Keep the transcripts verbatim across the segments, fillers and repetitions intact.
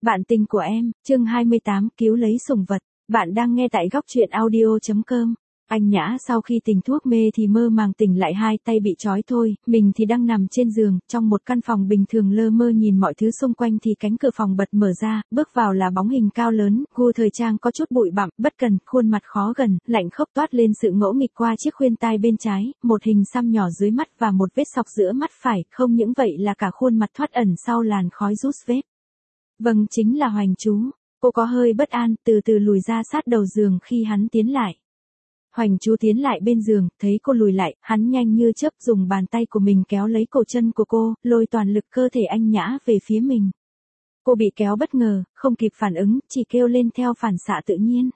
Bạn tình của em, chương hai mươi tám, cứu lấy sủng vật. Bạn đang nghe tại góc truyện audio chấm com. Anh Nhã sau khi tỉnh thuốc mê thì mơ màng tỉnh lại, hai tay bị trói thôi, mình thì đang nằm trên giường, trong một căn phòng bình thường lơ mơ nhìn mọi thứ xung quanh thì cánh cửa phòng bật mở ra, bước vào là bóng hình cao lớn, gu thời trang có chút bụi bặm, bất cần, khuôn mặt khó gần, lạnh khốc toát lên sự ngỗ nghịch qua chiếc khuyên tai bên trái, một hình xăm nhỏ dưới mắt và một vết sọc giữa mắt phải, không những vậy là cả khuôn mặt thoát ẩn sau làn khói rút vết. Vâng, chính là Hoành Chú. Cô có hơi bất an, từ từ lùi ra sát đầu giường khi hắn tiến lại. Hoành Chú tiến lại bên giường, thấy cô lùi lại, hắn nhanh như chớp dùng bàn tay của mình kéo lấy cổ chân của cô, lôi toàn lực cơ thể anh Nhã về phía mình. Cô bị kéo bất ngờ, không kịp phản ứng, chỉ kêu lên theo phản xạ tự nhiên.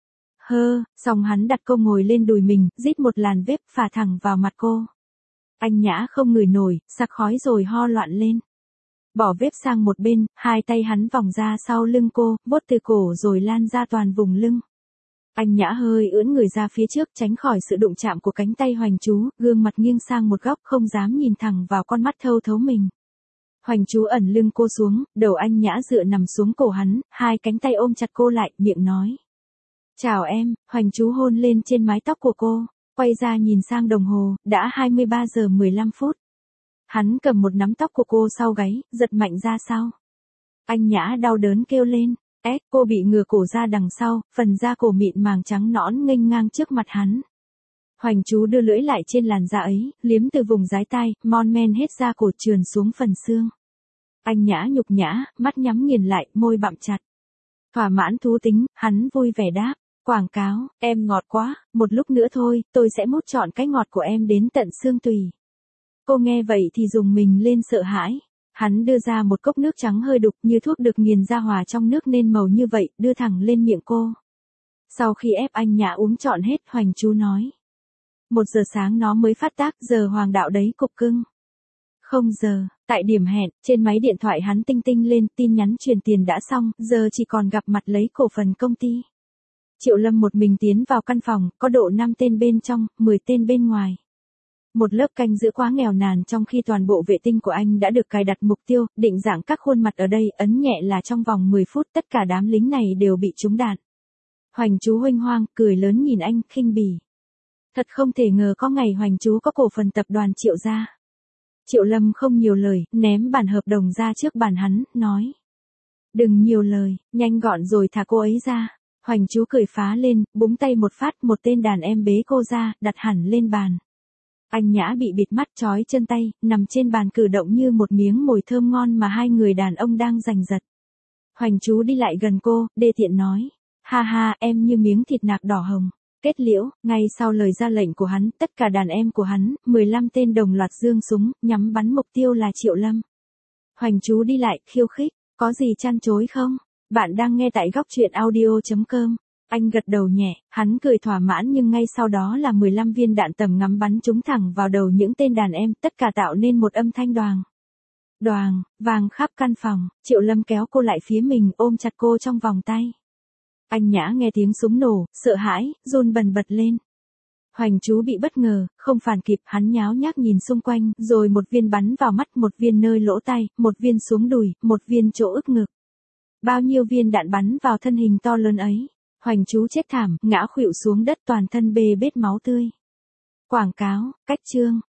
Hơ, xong hắn đặt cô ngồi lên đùi mình, rít một làn vếp phả thẳng vào mặt cô. Anh Nhã không ngửi nổi, sặc khói rồi ho loạn lên. Bỏ vếp sang một bên, hai tay hắn vòng ra sau lưng cô, vuốt từ cổ rồi lan ra toàn vùng lưng. Anh Nhã hơi ưỡn người ra phía trước tránh khỏi sự đụng chạm của cánh tay Hoành Chú, gương mặt nghiêng sang một góc không dám nhìn thẳng vào con mắt thâu thấu mình. Hoành Chú ẩn lưng cô xuống, đầu anh Nhã dựa nằm xuống cổ hắn, hai cánh tay ôm chặt cô lại, miệng nói. Chào em, Hoành Chú hôn lên trên mái tóc của cô, quay ra nhìn sang đồng hồ, đã hai mươi ba giờ mười lăm phút. Hắn cầm một nắm tóc của cô sau gáy, giật mạnh ra sau. Anh Nhã đau đớn kêu lên. Ếch, cô bị ngửa cổ ra đằng sau, phần da cổ mịn màng trắng nõn nghênh ngang trước mặt hắn. Hoành Chú đưa lưỡi lại trên làn da ấy, liếm từ vùng dái tai, mon men hết da cổ trườn xuống phần xương. Anh Nhã nhục nhã, mắt nhắm nghiền lại, môi bặm chặt. Thỏa mãn thú tính, hắn vui vẻ đáp. Quảng cáo, em ngọt quá, một lúc nữa thôi, tôi sẽ mút trọn cái ngọt của em đến tận xương tùy. Cô nghe vậy thì dùng mình lên sợ hãi. Hắn đưa ra một cốc nước trắng hơi đục như thuốc được nghiền ra hòa trong nước nên màu như vậy, đưa thẳng lên miệng cô. Sau khi ép anh Nhã uống trọn hết, Hoành Chú nói. Một giờ sáng nó mới phát tác, giờ hoàng đạo đấy cục cưng. Không giờ, tại điểm hẹn, trên máy điện thoại hắn tinh tinh lên tin nhắn truyền tiền đã xong, giờ chỉ còn gặp mặt lấy cổ phần công ty. Triệu Lâm một mình tiến vào căn phòng, có độ năm tên bên trong, mười tên bên ngoài. Một lớp canh giữ quá nghèo nàn trong khi toàn bộ vệ tinh của anh đã được cài đặt mục tiêu, định dạng các khuôn mặt ở đây, ấn nhẹ là trong vòng mười phút tất cả đám lính này đều bị trúng đạn. Hoành Chú huênh hoang, cười lớn nhìn anh, khinh bỉ. Thật không thể ngờ có ngày Hoành Chú có cổ phần tập đoàn Triệu gia. Triệu Lâm không nhiều lời, ném bản hợp đồng ra trước bàn hắn, nói. Đừng nhiều lời, nhanh gọn rồi thả cô ấy ra. Hoành Chú cười phá lên, búng tay một phát, một tên đàn em bế cô ra, đặt hẳn lên bàn. Anh Nhã bị bịt mắt trói chân tay, nằm trên bàn cử động như một miếng mồi thơm ngon mà hai người đàn ông đang giành giật. Hoành Chú đi lại gần cô, đê tiện nói. Ha ha, em như miếng thịt nạc đỏ hồng. Kết liễu, ngay sau lời ra lệnh của hắn, tất cả đàn em của hắn, mười lăm tên đồng loạt giương súng, nhắm bắn mục tiêu là Triệu Lâm. Hoành Chú đi lại, khiêu khích. Có gì chăn chối không? Bạn đang nghe tại góc truyện audio chấm com. Anh gật đầu nhẹ, hắn cười thỏa mãn nhưng ngay sau đó là mười lăm viên đạn tầm ngắm bắn trúng thẳng vào đầu những tên đàn em, tất cả tạo nên một âm thanh đoàng. Đoàng, vang khắp căn phòng, Triệu Lâm kéo cô lại phía mình, ôm chặt cô trong vòng tay. Anh Nhã nghe tiếng súng nổ, sợ hãi, run bần bật lên. Hoành Chú bị bất ngờ, không phản kịp, hắn nháo nhác nhìn xung quanh, rồi một viên bắn vào mắt, một viên nơi lỗ tai, một viên xuống đùi, một viên chỗ ức ngực. Bao nhiêu viên đạn bắn vào thân hình to lớn ấy. Hoành Chú chết thảm, ngã khuỵu xuống đất toàn thân bê bết máu tươi. Quảng cáo, cách chương.